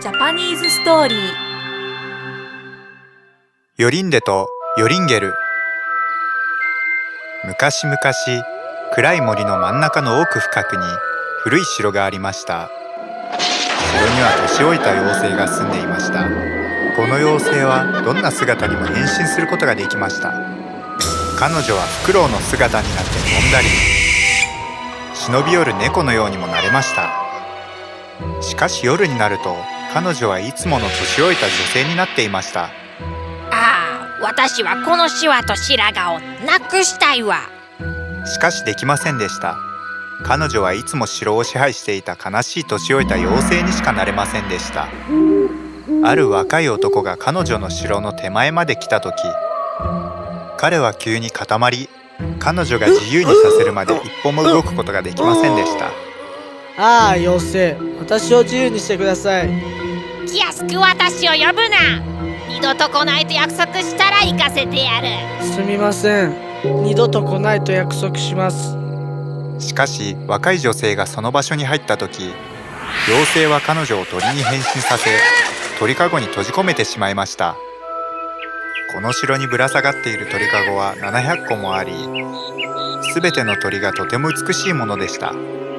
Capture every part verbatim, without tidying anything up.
ジャパニーズストーリー。 ヨリンデとヨリンゲル。昔々、暗い森の真ん中の奥深くに古い城がありました。城には年老いた妖精が住んでいました。この妖精はどんな姿にも変身することができました。彼女はフクロウの姿になって飛んだり、忍び寄る猫のようにもなれました。しかし夜になると彼女はいつもの年老いた女性になっていました。 ああ、私はこのシワと白髪をなくしたいわ。 しかしできませんでした。彼女はいつも城を支配していた悲しい年老いた妖精にしかなれませんでした。ある若い男が彼女の城の手前まで来た時、彼は急に固まり、彼女が自由にさせるまで一歩も動くことができませんでした。 ああ、妖精、私を自由にしてください。 気安く私を呼ぶな。二度と来ないと約束したら行かせてやる。 すみません、二度と来ないと約束します。 しかし若い女性がその場所に入った時、妖精は彼女を鳥に変身させ、鳥かごに閉じ込めてしまいました。この城にぶら下がっている鳥かごはななひゃっこもあり、すべての鳥がとても美しいものでした。 ああ、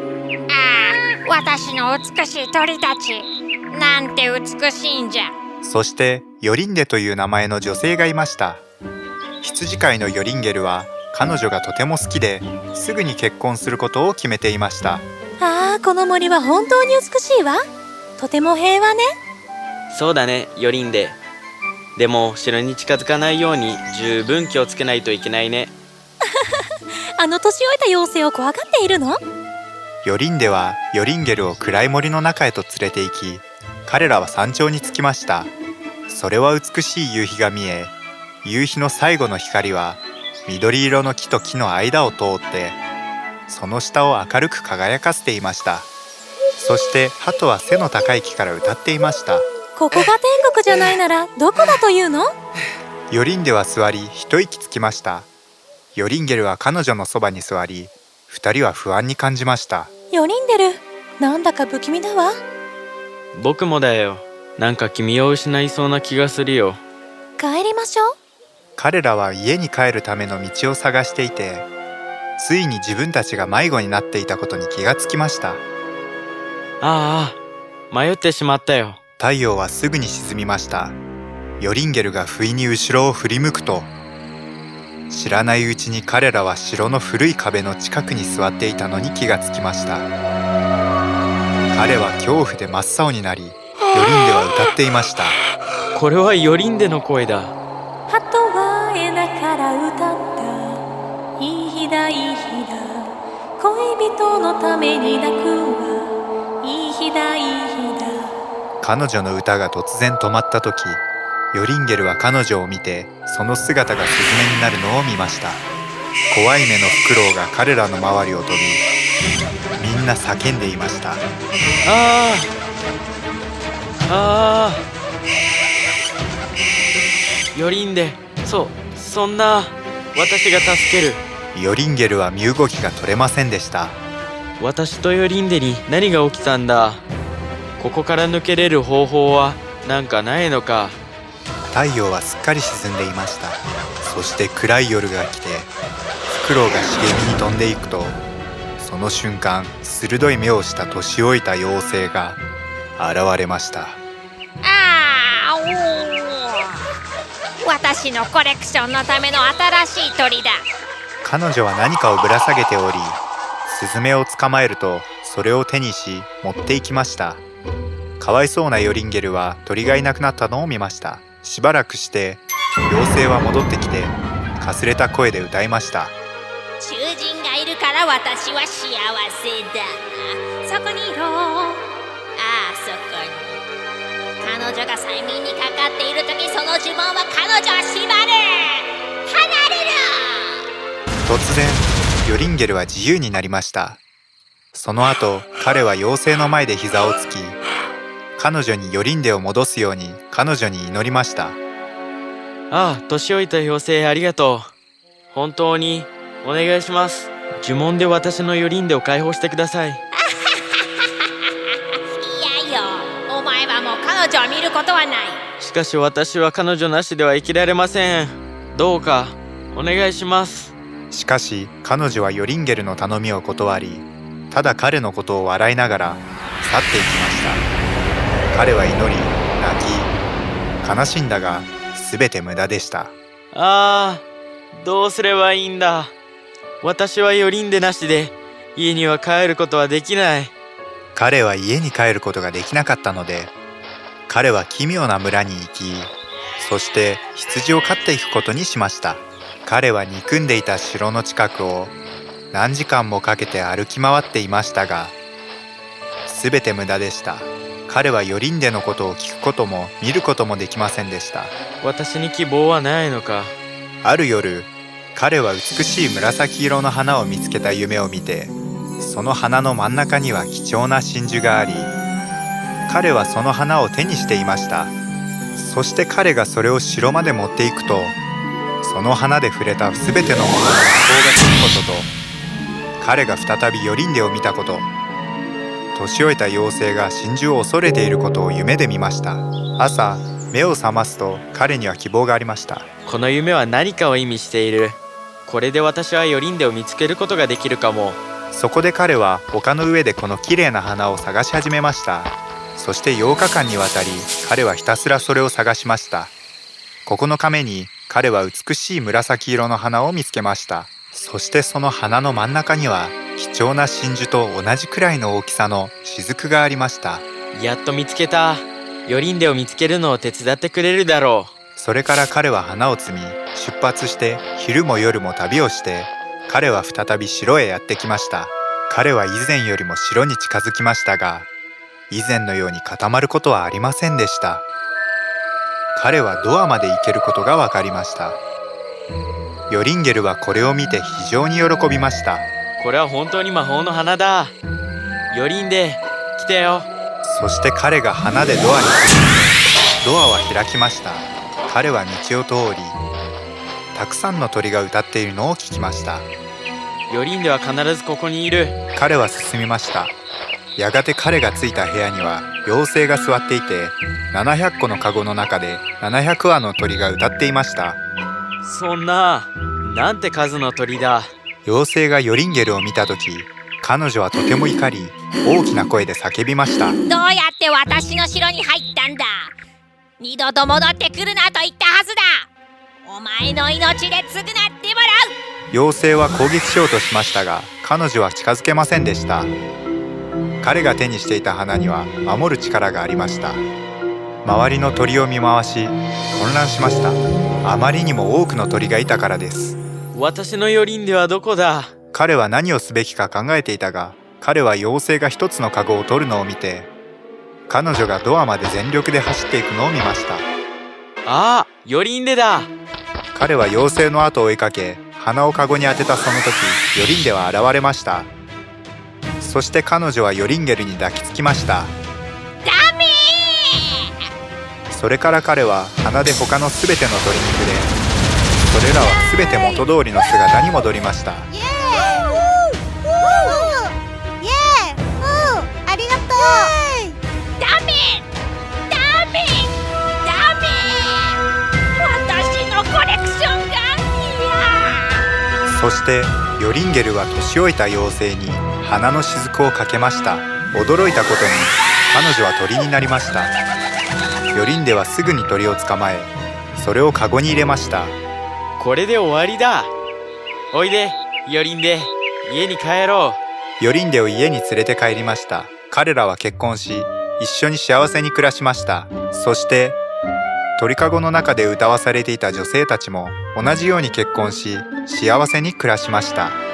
私の美しい鳥たち、なんて美しいんじゃ。 そしてヨリンデという名前の女性がいました。羊飼いのヨリンゲルは彼女がとても好きで、すぐに結婚することを決めていました。 ああ、この森は本当に美しいわ。とても平和ね。 そうだね、ヨリンデ。でも城に近づかないように十分気をつけないといけないね。 あの年老いた妖精を怖がっているの？ ヨリンデはヨリンゲルを暗い森の中へと連れて行き、彼らは山頂に着きました。それは美しい夕日が見え、夕日の最後の光は緑色の木と木の間を通ってその下を明るく輝かせていました。そして鳩は背の高い木から歌っていました。 ここが天国じゃないならどこだというの？ ヨリンデは座り一息つきました。ヨリンゲルは彼女のそばに座り、二人は不安に感じました。 ヨリンデル、なんだか不気味だわ。 僕もだよ。なんか君を失いそうな気がするよ。 帰りましょう。 彼らは家に帰るための道を探していて、ついに自分たちが迷子になっていたことに気がつきました。 ああ、迷ってしまったよ。 太陽はすぐに沈みました。ヨリンゲルが不意に後ろを振り向くと、知らないうちに彼らは城の古い壁の近くに座っていたのに気がつきました。彼は恐怖で真っ青になり、ヨリンデは歌っていました。 これはヨリンデの声だ。 鳩は枝から歌った。いい日だいい日だ。恋人のために泣くわ。いい日だいい日だ。 彼女の歌が突然止まった時、ヨリンゲルは彼女を見て、その姿がスズメになるのを見ました。怖い目のフクロウが彼らの周りを飛び、みんな叫んでいました。 ああああ、ヨリンデ、そそんな私が助ける。 ヨリンゲルは身動きが取れませんでした。 私とヨリンデに何が起きたんだ。ここから抜けれる方法はなんかないのか。 太陽はすっかり沈んでいました。そして暗い夜が来て、フクロウが茂みに飛んでいくと、その瞬間鋭い目をした年老いた妖精が現れました。 ああ、おお、私のコレクションのための新しい鳥だ。 彼女は何かをぶら下げており、スズメを捕まえるとそれを手にし持っていきました。かわいそうなヨリンゲルは鳥がいなくなったのを見ました。しばらくして妖精は戻ってきて、かすれた声で歌いました。 囚人がいるから私は幸せだ。そこにいろ。ああ、そこに。彼女が催眠にかかっているとき、その呪文は彼女を縛る。離れる。 突然ヨリンゲルは自由になりました。その後彼は妖精の前で膝をつき、彼女にヨリンデを戻すように彼女に祈りました。 ああ、年老いた妖精ありがとう。本当にお願いします。呪文で私のヨリンデを解放してください。 いやよ、お前ではもう彼女を見ることはない。 しかし私は彼女なしでは生きられません。どうかお願いします。 しかし彼女はヨリンゲルの頼みを断り、ただ彼のことを笑いながら去っていきました。彼は祈り、泣き、悲しんだがすべて無駄でした。 ああ、どうすればいいんだ。私はヨリンデなしで家には帰ることはできない。 彼は家に帰ることができなかったので、彼は奇妙な村に行き、そして羊を飼っていくことにしました。彼は憎んでいた城の近くを何時間もかけて歩き回っていましたが、すべて無駄でした。彼はヨリンデのことを聞くことも見ることもできませんでした。 私に希望はないのか。 ある夜、彼は美しい紫色の花を見つけた夢を見て、その花の真ん中には貴重な真珠があり、彼はその花を手にしていました。そして彼がそれを城まで持っていくと、その花で触れたすべてのものの魔法がつくことと、彼が再びヨリンデを見たこと、年老いた妖精が真珠を恐れていることを夢で見ました。朝、目を覚ますと彼には希望がありました。 この夢は何かを意味している。これで私はヨリンデを見つけることができるかも。 そこで彼は丘の上でこの綺麗な花を探し始めました。そしてようかかんにわたり彼はひたすらそれを探しました。ここのかめに彼は美しい紫色の花を見つけました。そしてその花の真ん中には貴重な真珠と同じくらいの大きさの雫がありました。 やっと見つけた。ヨリンデを見つけるのを手伝ってくれるだろう。それから彼は花を摘み出発して、昼も夜も旅をして、彼は再び城へやってきました。彼は以前よりも城に近づきましたが、以前のように固まることはありませんでした。彼はドアまで行けることが分かりました。ヨリンゲルはこれを見て非常に喜びました。 これは本当に魔法の花だ。ヨリンデ、来てよ。 そして彼が花でドアに来ると、ドアは開きました。彼は道を通り、たくさんの鳥が歌っているのを聞きました。 ヨリンデは必ずここにいる。 彼は進みました。やがて彼が着いた部屋には妖精が座っていて、ななひゃっこのカゴの中でななひゃくわの鳥が歌っていました。 そんな、なんて数の鳥だ。 妖精がヨリンゲルを見たとき、彼女はとても怒り、大きな声で叫びました。 どうやって私の城に入ったんだ。二度と戻ってくるなと言ったはずだ。お前の命で償ってもらう。 妖精は攻撃しようとしましたが、彼女は近づけませんでした。彼が手にしていた花には守る力がありました。周りの鳥を見回し、混乱しました。あまりにも多くの鳥がいたからです。 私のヨリンデはどこだ。 彼は何をすべきか考えていたが、彼は妖精が一つのカゴを取るのを見て、彼女がドアまで全力で走っていくのを見ました。 ああ、ヨリンデだ。 彼は妖精の後を追いかけ、鼻をカゴに当てたその時、ヨリンデは現れました。そして彼女はヨリンゲルに抱きつきました。 ダメー！それから彼は鼻で他のすべての鳥に触れ、それらはすべて元通りの姿に戻りました。 イエーイ！イエーイ！ありがとう！ ダメ！ダメ！ダメ！私のコレクションがそしてヨリンゲルは年老いた妖精に花の雫をかけました。驚いたことに彼女は鳥になりました。ヨリンデはすぐに鳥を捕まえ、それをカゴに入れました。 これで終わりだ。おいで、ヨリンデ、家に帰ろう。ヨリンデを家に連れて帰りました。彼らは結婚し、一緒に幸せに暮らしました。そして鳥かごの中で歌わされていた女性たちも同じように結婚し、幸せに暮らしました。